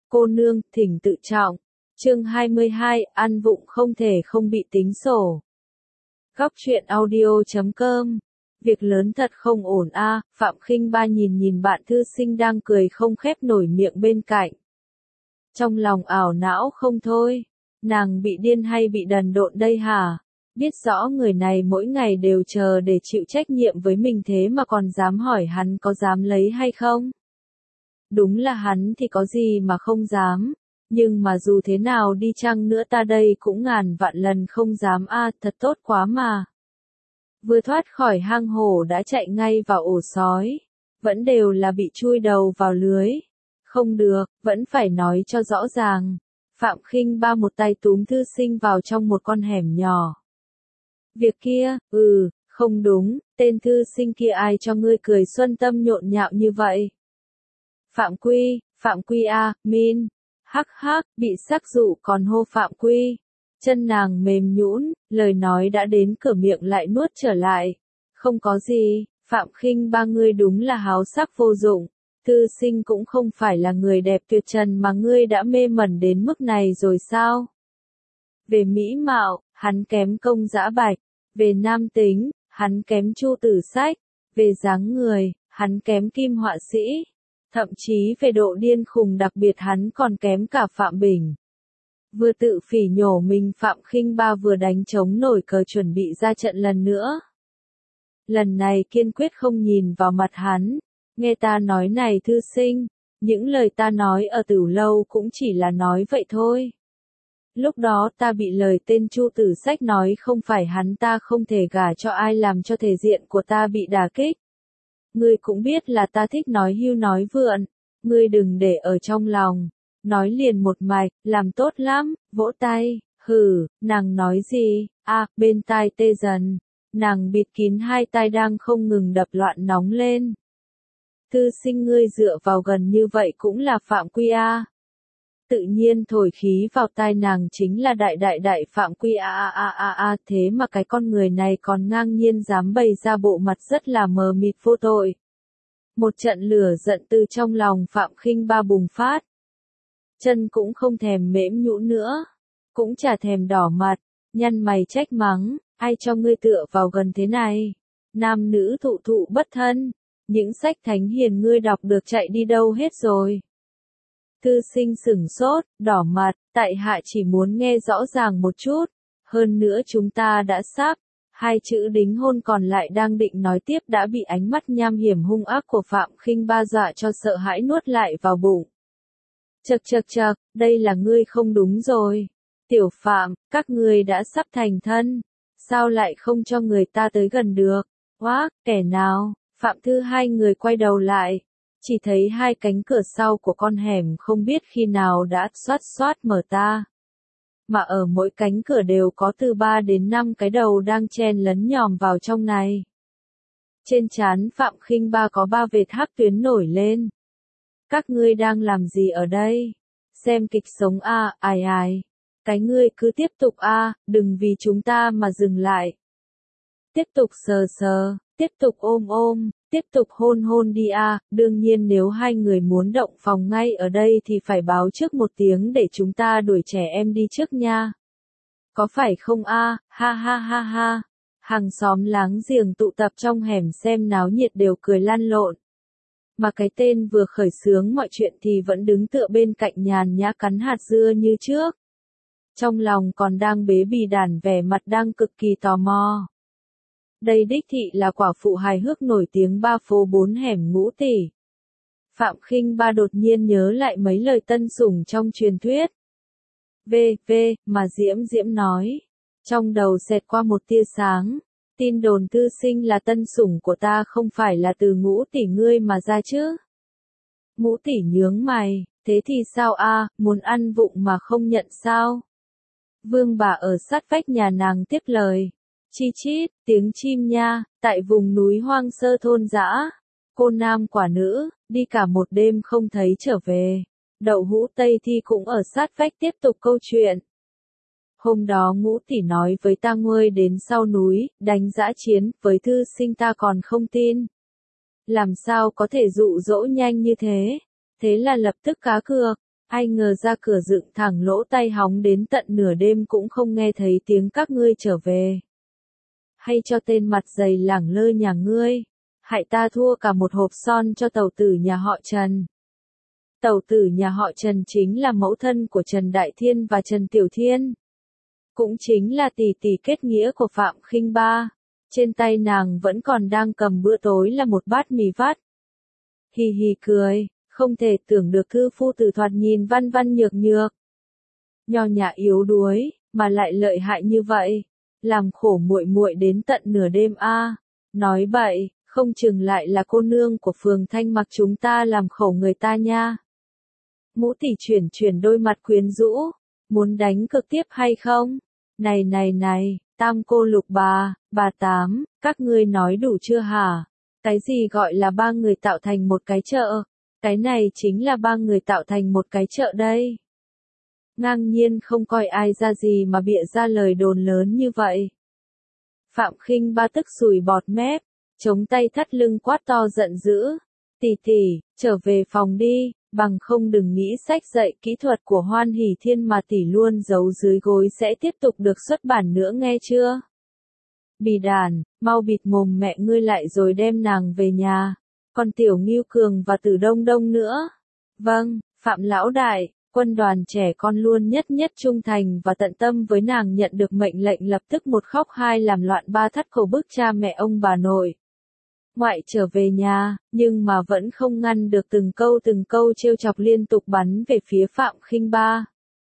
Cô nương, thỉnh tự trọng. Chương 22, ăn vụng không thể không bị tính sổ. Góc truyện audio.com. Việc lớn thật không ổn a. Phạm Khinh Ba nhìn bạn thư sinh đang cười không khép nổi miệng bên cạnh. Trong lòng ảo não không thôi. Nàng bị điên hay bị đần độn đây hả? Biết rõ người này mỗi ngày đều chờ để chịu trách nhiệm với mình thế mà còn dám hỏi hắn có dám lấy hay không? Đúng là hắn thì có gì mà không dám. Nhưng mà dù thế nào đi chăng nữa ta đây cũng ngàn vạn lần không dám a, thật tốt quá mà. Vừa thoát khỏi hang hổ đã chạy ngay vào ổ sói. Vẫn đều là bị chui đầu vào lưới. Không được, vẫn phải nói cho rõ ràng. Phạm Khinh Ba một tay túm thư sinh vào trong một con hẻm nhỏ. Việc kia, không đúng, tên thư sinh kia ai cho ngươi cười xuân tâm nhộn nhạo như vậy? Phạm Quy a, Min. Hắc hắc, bị sắc dụ còn hô Phạm Quy. Chân nàng mềm nhũn, lời nói đã đến cửa miệng lại nuốt trở lại. Không có gì, Phạm Khinh Ba ngươi đúng là háo sắc vô dụng. Thư sinh cũng không phải là người đẹp tuyệt trần mà ngươi đã mê mẩn đến mức này rồi sao? Về mỹ mạo, hắn kém Công Dã Bạch. Về nam tính, hắn kém Chu Tử Sách. Về dáng người, hắn kém Kim Họa Sĩ. Thậm chí về độ điên khùng đặc biệt hắn còn kém cả Phạm Bình. Vừa tự phỉ nhổ mình Phạm Khinh Ba vừa đánh trống nổi cờ chuẩn bị ra trận lần nữa. Lần này kiên quyết không nhìn vào mặt hắn. Nghe ta nói này thư sinh, những lời ta nói ở Tửu Lâu cũng chỉ là nói vậy thôi. Lúc đó ta bị lời tên Chu Tử Sách nói không phải hắn ta không thể gả cho ai làm cho thể diện của ta bị đả kích. Ngươi cũng biết là ta thích nói hưu nói vượn, ngươi đừng để ở trong lòng, nói liền một mạch, làm tốt lắm, vỗ tay, nàng nói gì, bên tai tê dần, nàng bịt kín hai tai đang không ngừng đập loạn nóng lên. Thư sinh ngươi dựa vào gần như vậy cũng là Phạm Quy a. Tự nhiên thổi khí vào tai nàng chính là đại Phạm Quy a, thế mà cái con người này còn ngang nhiên dám bày ra bộ mặt rất là mờ mịt vô tội. Một trận lửa giận từ trong lòng Phạm Khinh Ba bùng phát. Chân cũng không thèm mễm nhũn nữa, cũng chả thèm đỏ mặt, nhăn mày trách mắng, ai cho ngươi tựa vào gần thế này? Nam nữ thụ bất thân, những sách thánh hiền ngươi đọc được chạy đi đâu hết rồi? Thư sinh sửng sốt, đỏ mặt, tại hạ chỉ muốn nghe rõ ràng một chút, hơn nữa chúng ta đã sắp, hai chữ đính hôn còn lại đang định nói tiếp đã bị ánh mắt nham hiểm hung ác của Phạm Khinh Ba dọa cho sợ hãi nuốt lại vào bụng. Chậc, đây là ngươi không đúng rồi. Tiểu Phạm, các ngươi đã sắp thành thân, sao lại không cho người ta tới gần được? Kẻ nào? Phạm Thư hai người quay đầu lại. Chỉ thấy hai cánh cửa sau của con hẻm không biết khi nào đã xoát mở ta. Mà ở mỗi cánh cửa đều có từ 3 đến 5 cái đầu đang chen lấn nhòm vào trong này. Trên trán Phạm Khinh Ba có 3 vệt hắc tuyến nổi lên. Các ngươi đang làm gì ở đây? Xem kịch sống a, ai. Cái ngươi cứ tiếp tục đừng vì chúng ta mà dừng lại. Tiếp tục sờ, tiếp tục ôm, tiếp tục hôn đi đương nhiên nếu hai người muốn động phòng ngay ở đây thì phải báo trước một tiếng để chúng ta đuổi trẻ em đi trước nha. Có phải không ha. Hàng xóm láng giềng tụ tập trong hẻm xem náo nhiệt đều cười lăn lộn. Mà cái tên vừa khởi xướng mọi chuyện thì vẫn đứng tựa bên cạnh nhàn nhã cắn hạt dưa như trước. Trong lòng còn đang bế bì đàn vẻ mặt đang cực kỳ tò mò. Đây đích thị là quả phụ hài hước nổi tiếng 3 phố 4 hẻm Ngũ Tỷ. Phạm Khinh Ba đột nhiên nhớ lại mấy lời tân sủng trong truyền thuyết. Mà Diễm nói. Trong đầu xẹt qua một tia sáng. Tin đồn thư sinh là tân sủng của ta không phải là từ Ngũ Tỷ ngươi mà ra chứ? Ngũ Tỷ nhướng mày, thế thì sao muốn ăn vụng mà không nhận sao? Vương bà ở sát vách nhà nàng tiếp lời. Chi chít, tiếng chim nha, tại vùng núi hoang sơ thôn dã. Cô nam quả nữ, đi cả một đêm không thấy trở về. Đậu hũ Tây Thi cũng ở sát vách tiếp tục câu chuyện. Hôm đó Ngũ Tỷ nói với ta ngươi đến sau núi, đánh dã chiến, với thư sinh ta còn không tin. Làm sao có thể dụ dỗ nhanh như thế? Thế là lập tức cá cược. Ai ngờ ra cửa dựng thẳng lỗ tai hóng đến tận nửa đêm cũng không nghe thấy tiếng các ngươi trở về. Hay cho tên mặt dày lẳng lơ nhà ngươi, hại ta thua cả một hộp son cho tẩu tử nhà họ Trần. Tẩu tử nhà họ Trần chính là mẫu thân của Trần Đại Thiên và Trần Tiểu Thiên. Cũng chính là tỷ tỷ kết nghĩa của Phạm Khinh Ba. Trên tay nàng vẫn còn đang cầm bữa tối là một bát mì vắt. Hì hì cười, không thể tưởng được thư phu tử thoạt nhìn văn văn nhược nhược. Nho nhã yếu đuối, mà lại lợi hại như vậy. Làm khổ muội muội đến tận nửa đêm a. Nói bậy, không chừng lại là cô nương của phường Thanh Mặc chúng ta làm khổ người ta nha. Ngũ tỷ chuyển đôi mặt quyến rũ, muốn đánh cực tiếp hay không? Này, tam cô lục bà tám, các ngươi nói đủ chưa hả? Cái gì gọi là ba người tạo thành một cái chợ? Cái này chính là ba người tạo thành một cái chợ đây. Ngang nhiên không coi ai ra gì mà bịa ra lời đồn lớn như vậy. Phạm Khinh Ba tức sùi bọt mép, chống tay thắt lưng quát to giận dữ. Tỷ, trở về phòng đi, bằng không đừng nghĩ sách dạy kỹ thuật của Hoan Hỷ Thiên mà tỷ luôn giấu dưới gối sẽ tiếp tục được xuất bản nữa nghe chưa? Bì đàn, mau bịt mồm mẹ ngươi lại rồi đem nàng về nhà. Còn Tiểu Ngưu Cường và Tử Đông Đông nữa. Vâng, Phạm Lão Đại, quân đoàn trẻ con luôn nhất trung thành và tận tâm với nàng nhận được mệnh lệnh lập tức một khóc hai làm loạn ba thắt cổ bức cha mẹ ông bà nội. Ngoại trở về nhà, nhưng mà vẫn không ngăn được từng câu trêu chọc liên tục bắn về phía Phạm Khinh Ba.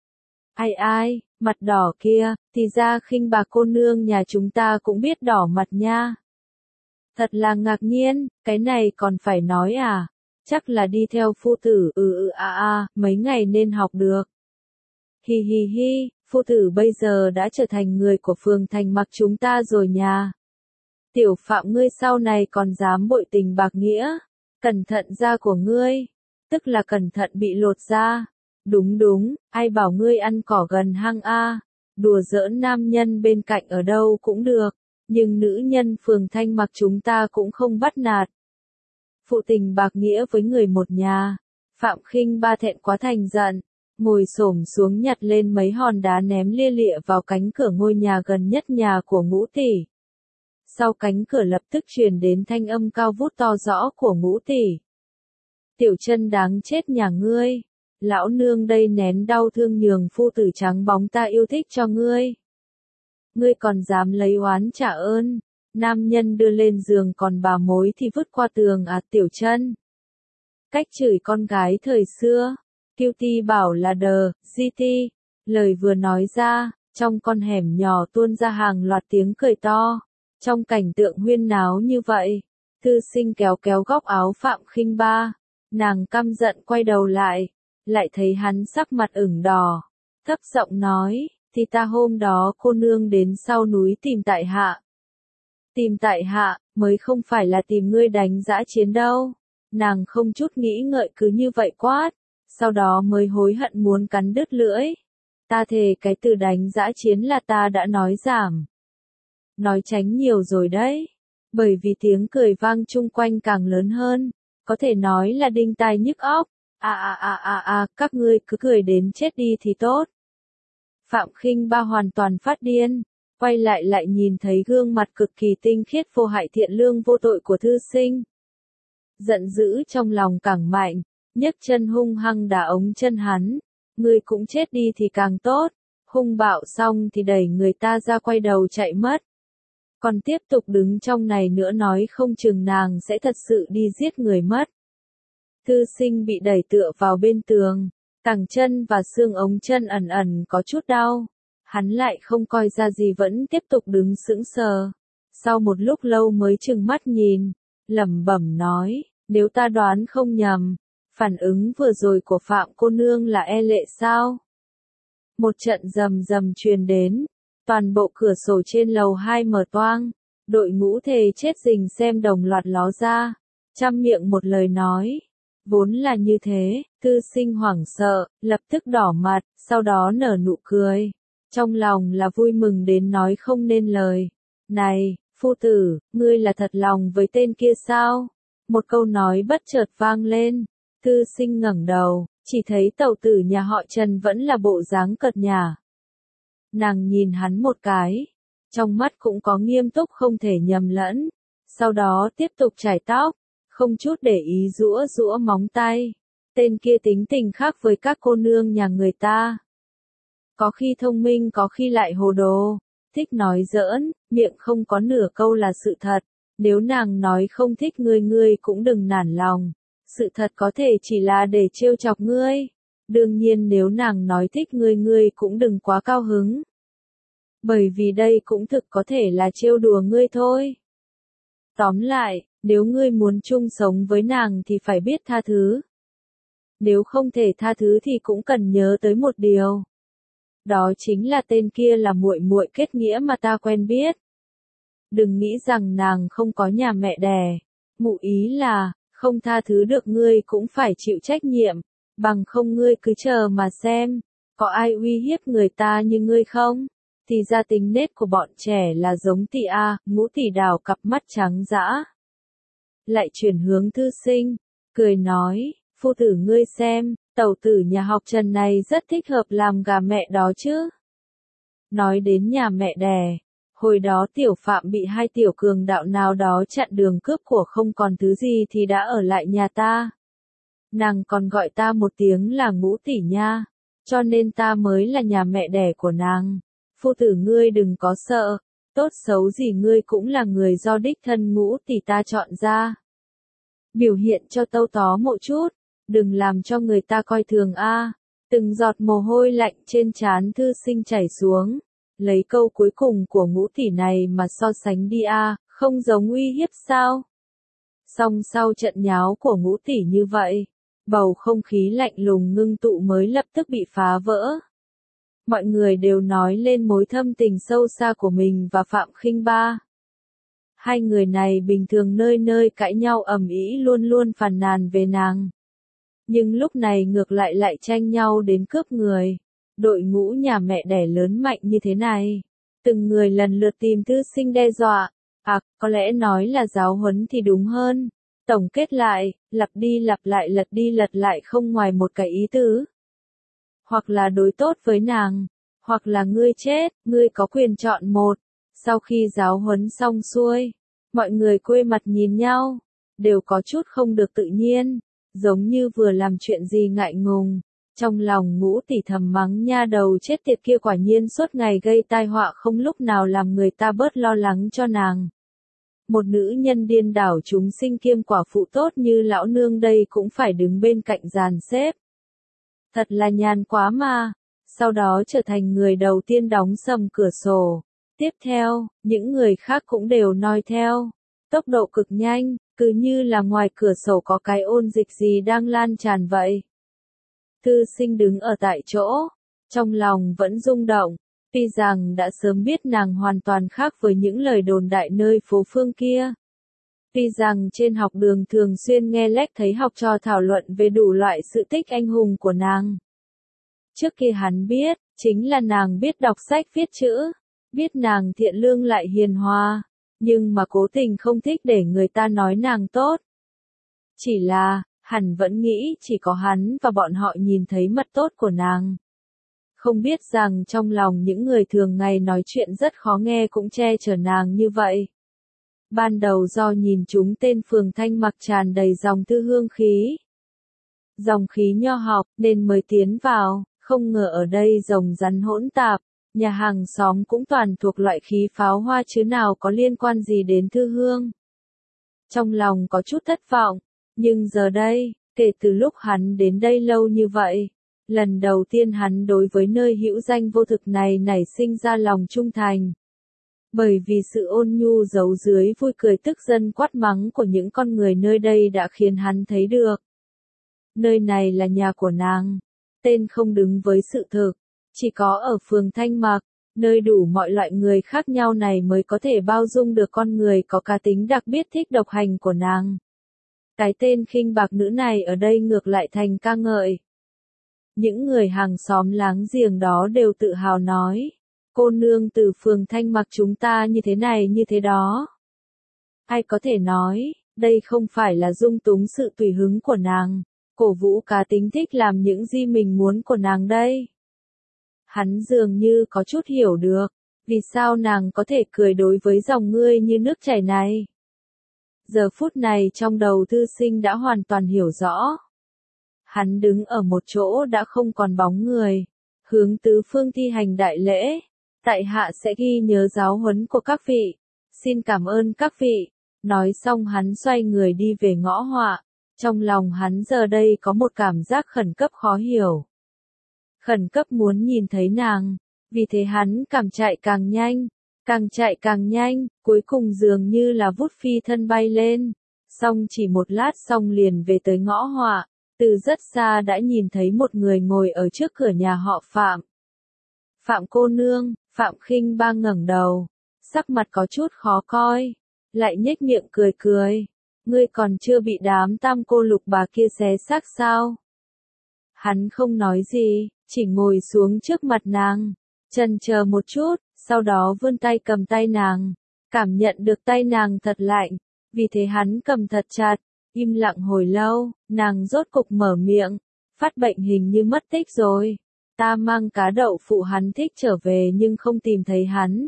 Ai, mặt đỏ kia, thì ra Khinh Bà cô nương nhà chúng ta cũng biết đỏ mặt nha. Thật là ngạc nhiên, cái này còn phải nói à? Chắc là đi theo phu tử, mấy ngày nên học được. Hi, phu tử bây giờ đã trở thành người của phường Thành Mặc chúng ta rồi nha. Tiểu Phạm ngươi sau này còn dám bội tình bạc nghĩa, cẩn thận da của ngươi, tức là cẩn thận bị lột da. Đúng, ai bảo ngươi ăn cỏ gần hang a, đùa giỡn nam nhân bên cạnh ở đâu cũng được, nhưng nữ nhân phường Thanh Mặc chúng ta cũng không bắt nạt. Phụ tình bạc nghĩa với người một nhà, Phạm Khinh Ba thẹn quá thành giận, ngồi xổm xuống nhặt lên mấy hòn đá ném lia lịa vào cánh cửa ngôi nhà gần nhất nhà của Ngũ tỷ. Sau cánh cửa lập tức truyền đến thanh âm cao vút to rõ của Ngũ tỷ. Tiểu Chân đáng chết nhà ngươi, lão nương đây nén đau thương nhường phu tử trắng bóng ta yêu thích cho ngươi. Ngươi còn dám lấy oán trả ơn, nam nhân đưa lên giường còn bà mối thì vứt qua tường à Tiểu Chân. Cách chửi con gái thời xưa, Cutie bảo là GT, lời vừa nói ra, trong con hẻm nhỏ tuôn ra hàng loạt tiếng cười to. Trong cảnh tượng huyên náo như vậy, Thư Sinh kéo góc áo Phạm Khinh Ba, nàng căm giận quay đầu lại thấy hắn sắc mặt ửng đỏ, thấp giọng nói, thì ta hôm đó cô nương đến sau núi tìm tại hạ. Tìm tại hạ, mới không phải là tìm ngươi đánh dã chiến đâu. Nàng không chút nghĩ ngợi cứ như vậy quát, sau đó mới hối hận muốn cắn đứt lưỡi. Ta thề cái từ đánh dã chiến là ta đã nói giảm. Nói tránh nhiều rồi đấy, bởi vì tiếng cười vang chung quanh càng lớn hơn, có thể nói là đinh tai nhức óc. Các ngươi cứ cười đến chết đi thì tốt. Phạm Khinh Ba hoàn toàn phát điên, quay lại nhìn thấy gương mặt cực kỳ tinh khiết vô hại thiện lương vô tội của Thư Sinh. Giận dữ trong lòng càng mạnh, nhấc chân hung hăng đá ống chân hắn, ngươi cũng chết đi thì càng tốt. Hung bạo xong thì đẩy người ta ra quay đầu chạy mất. Còn tiếp tục đứng trong này nữa nói không chừng nàng sẽ thật sự đi giết người mất. Thư Sinh bị đẩy tựa vào bên tường, cẳng chân và xương ống chân ẩn có chút đau. Hắn lại không coi ra gì vẫn tiếp tục đứng sững sờ. Sau một lúc lâu mới trừng mắt nhìn, lẩm bẩm nói, nếu ta đoán không nhầm, phản ứng vừa rồi của Phạm cô nương là e lệ sao? Một trận rầm truyền đến, toàn bộ cửa sổ trên lầu 2 mở toang, đội ngũ thề chết rình xem đồng loạt ló ra, trăm miệng một lời nói. Vốn là như thế, Thư Sinh hoảng sợ, lập tức đỏ mặt, sau đó nở nụ cười. Trong lòng là vui mừng đến nói không nên lời. Này, phu tử, ngươi là thật lòng với tên kia sao? Một câu nói bất chợt vang lên. Thư Sinh ngẩng đầu, chỉ thấy tẩu tử nhà họ Trần vẫn là bộ dáng cợt nhả. Nàng nhìn hắn một cái, trong mắt cũng có nghiêm túc không thể nhầm lẫn, sau đó tiếp tục chải tóc, không chút để ý rũa rũa móng tay. Tên kia tính tình khác với các cô nương nhà người ta. Có khi thông minh có khi lại hồ đồ, thích nói giỡn, miệng không có nửa câu là sự thật. Nếu nàng nói không thích ngươi ngươi cũng đừng nản lòng. Sự thật có thể chỉ là để trêu chọc ngươi. Đương nhiên nếu nàng nói thích ngươi ngươi cũng đừng quá cao hứng. Bởi vì đây cũng thực có thể là trêu đùa ngươi thôi. Tóm lại, nếu ngươi muốn chung sống với nàng thì phải biết tha thứ. Nếu không thể tha thứ thì cũng cần nhớ tới một điều. Đó chính là tên kia là muội muội kết nghĩa mà ta quen biết. Đừng nghĩ rằng nàng không có nhà mẹ đẻ. Ngụ ý là, không tha thứ được ngươi cũng phải chịu trách nhiệm. Bằng không ngươi cứ chờ mà xem. Có ai uy hiếp người ta như ngươi không? Thì ra tính nết của bọn trẻ là giống tỷ A, Ngũ tỷ đào cặp mắt trắng dã. Lại chuyển hướng thư sinh, cười nói, phu tử ngươi xem, tẩu tử nhà học Trần này rất thích hợp làm gà mẹ đó chứ. Nói đến nhà mẹ đẻ, hồi đó tiểu phạm bị hai tiểu cường đạo nào đó chặn đường cướp của không còn thứ gì thì đã ở lại nhà ta. Nàng còn gọi ta một tiếng là Ngũ tỷ nha, cho nên ta mới là nhà mẹ đẻ của nàng. Phu tử ngươi đừng có sợ, tốt xấu gì ngươi cũng là người do đích thân Ngũ tỷ ta chọn ra. Biểu hiện cho tâu tó một chút, đừng làm cho người ta coi thường a. Từng giọt mồ hôi lạnh trên trán thư sinh chảy xuống, lấy câu cuối cùng của Ngũ tỷ này mà so sánh đi a, không giống uy hiếp sao? Song sau trận nháo của Ngũ tỷ như vậy, bầu không khí lạnh lùng ngưng tụ mới lập tức bị phá vỡ. Mọi người đều nói lên mối thâm tình sâu xa của mình và Phạm Khinh Ba. Hai người này bình thường nơi nơi cãi nhau ầm ĩ luôn luôn phàn nàn về nàng. Nhưng lúc này ngược lại tranh nhau đến cướp người. Đội ngũ nhà mẹ đẻ lớn mạnh như thế này. Từng người lần lượt tìm thư sinh đe dọa. Có lẽ nói là giáo huấn thì đúng hơn. Tổng kết lại, lặp đi lật lại không ngoài một cái ý tứ. Hoặc là đối tốt với nàng, hoặc là ngươi chết, ngươi có quyền chọn một. Sau khi giáo huấn xong xuôi, mọi người quay mặt nhìn nhau, đều có chút không được tự nhiên, giống như vừa làm chuyện gì ngại ngùng. Trong lòng Ngũ tỷ thầm mắng nha đầu chết tiệt kia quả nhiên suốt ngày gây tai họa không lúc nào làm người ta bớt lo lắng cho nàng. Một nữ nhân điên đảo chúng sinh kiêm quả phụ tốt như lão nương đây cũng phải đứng bên cạnh dàn xếp. Thật là nhàn quá mà. Sau đó trở thành người đầu tiên đóng sầm cửa sổ. Tiếp theo, những người khác cũng đều noi theo. Tốc độ cực nhanh, cứ như là ngoài cửa sổ có cái ôn dịch gì đang lan tràn vậy. Thư sinh đứng ở tại chỗ, trong lòng vẫn rung động. Tuy rằng đã sớm biết nàng hoàn toàn khác với những lời đồn đại nơi phố phương kia. Tuy rằng trên học đường thường xuyên nghe lách thấy học trò thảo luận về đủ loại sự tích anh hùng của nàng. Trước kia hắn biết, chính là nàng biết đọc sách viết chữ, biết nàng thiện lương lại hiền hòa, nhưng mà cố tình không thích để người ta nói nàng tốt. Chỉ là, hắn vẫn nghĩ chỉ có hắn và bọn họ nhìn thấy mặt tốt của nàng. Không biết rằng trong lòng những người thường ngày nói chuyện rất khó nghe cũng che chở nàng như vậy. Ban đầu do nhìn chúng tên Phường Thanh Mặc tràn đầy dòng thư hương khí. Dòng khí nho học nên mới tiến vào, không ngờ ở đây rồng rắn hỗn tạp, nhà hàng xóm cũng toàn thuộc loại khí pháo hoa chứ nào có liên quan gì đến thư hương. Trong lòng có chút thất vọng, nhưng giờ đây, kể từ lúc hắn đến đây lâu như vậy, lần đầu tiên hắn đối với nơi hữu danh vô thực này nảy sinh ra lòng trung thành. Bởi vì sự ôn nhu giấu dưới vui cười tức giận quát mắng của những con người nơi đây đã khiến hắn thấy được. Nơi này là nhà của nàng, tên không đứng với sự thực, chỉ có ở phường Thanh Mặc, nơi đủ mọi loại người khác nhau này mới có thể bao dung được con người có cá tính đặc biệt thích độc hành của nàng. Cái tên khinh bạc nữ này ở đây ngược lại thành ca ngợi. Những người hàng xóm láng giềng đó đều tự hào nói, cô nương từ phường Thanh Mặc chúng ta như thế này như thế đó. Ai có thể nói, đây không phải là dung túng sự tùy hứng của nàng, cổ vũ cá tính thích làm những gì mình muốn của nàng đây. Hắn dường như có chút hiểu được, vì sao nàng có thể cười đối với dòng ngươi như nước chảy này. Giờ phút này trong đầu Thư Sinh đã hoàn toàn hiểu rõ. Hắn đứng ở một chỗ đã không còn bóng người, hướng tứ phương thi hành đại lễ. Tại hạ sẽ ghi nhớ giáo huấn của các vị, xin cảm ơn các vị. Nói xong hắn xoay người đi về ngõ họa, trong lòng hắn giờ đây có một cảm giác khẩn cấp khó hiểu. Khẩn cấp muốn nhìn thấy nàng, vì thế hắn càng chạy càng nhanh, cuối cùng dường như là vút phi thân bay lên. Xong chỉ một lát xong liền về tới ngõ họa, từ rất xa đã nhìn thấy một người ngồi ở trước cửa nhà họ Phạm. Phạm cô nương, Phạm Khinh Ba ngẩng đầu, sắc mặt có chút khó coi, lại nhếch miệng cười cười. Ngươi còn chưa bị đám tam cô lục bà kia xé xác sao? Hắn không nói gì, chỉ ngồi xuống trước mặt nàng, chần chờ một chút, sau đó vươn tay cầm tay nàng, cảm nhận được tay nàng thật lạnh, vì thế hắn cầm thật chặt, im lặng hồi lâu, nàng rốt cục mở miệng, Phát Bệnh hình như mất tích rồi. Ta mang cá đậu phụ hắn thích trở về nhưng không tìm thấy hắn.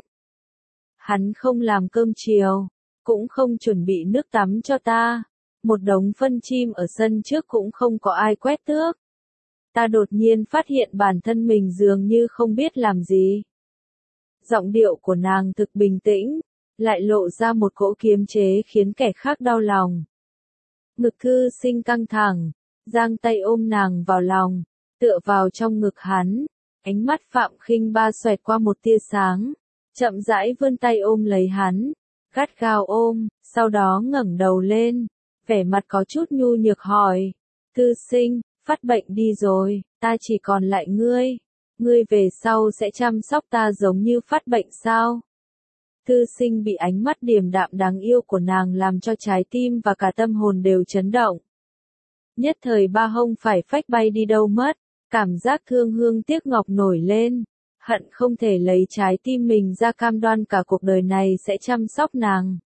Hắn không làm cơm chiều, cũng không chuẩn bị nước tắm cho ta. Một đống phân chim ở sân trước cũng không có ai quét tước. Ta đột nhiên phát hiện bản thân mình dường như không biết làm gì. Giọng điệu của nàng thực bình tĩnh, lại lộ ra một cỗ kiềm chế khiến kẻ khác đau lòng. Ngực Thư Sinh căng thẳng, giang tay ôm nàng vào lòng, tựa vào trong ngực hắn. Ánh mắt Phạm Khinh Ba xoẹt qua một tia sáng, chậm rãi vươn tay ôm lấy hắn, gắt gao ôm, sau đó ngẩng đầu lên, vẻ mặt có chút nhu nhược hỏi, Thư Sinh, Phát Bệnh đi rồi, ta chỉ còn lại ngươi. Ngươi về sau sẽ chăm sóc ta giống như Phát Bệnh sao? Thư Sinh bị ánh mắt điềm đạm đáng yêu của nàng làm cho trái tim và cả tâm hồn đều chấn động. Nhất thời ba hông phải phách bay đi đâu mất, cảm giác thương hương tiếc ngọc nổi lên, hận không thể lấy trái tim mình ra cam đoan cả cuộc đời này sẽ chăm sóc nàng.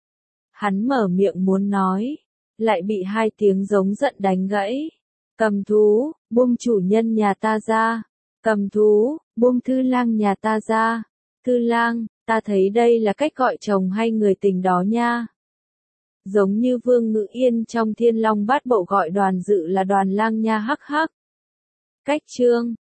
Hắn mở miệng muốn nói, lại bị hai tiếng giống giận đánh gãy. Cầm thú, buông chủ nhân nhà ta ra. Cầm thú, buông Thư Lang nhà ta ra. Thư Lang, ta thấy đây là cách gọi chồng hay người tình đó nha. Giống như Vương Ngự Yên trong Thiên Long Bát Bộ gọi Đoàn Dự là Đoàn Lang nha hắc hắc. Cách chương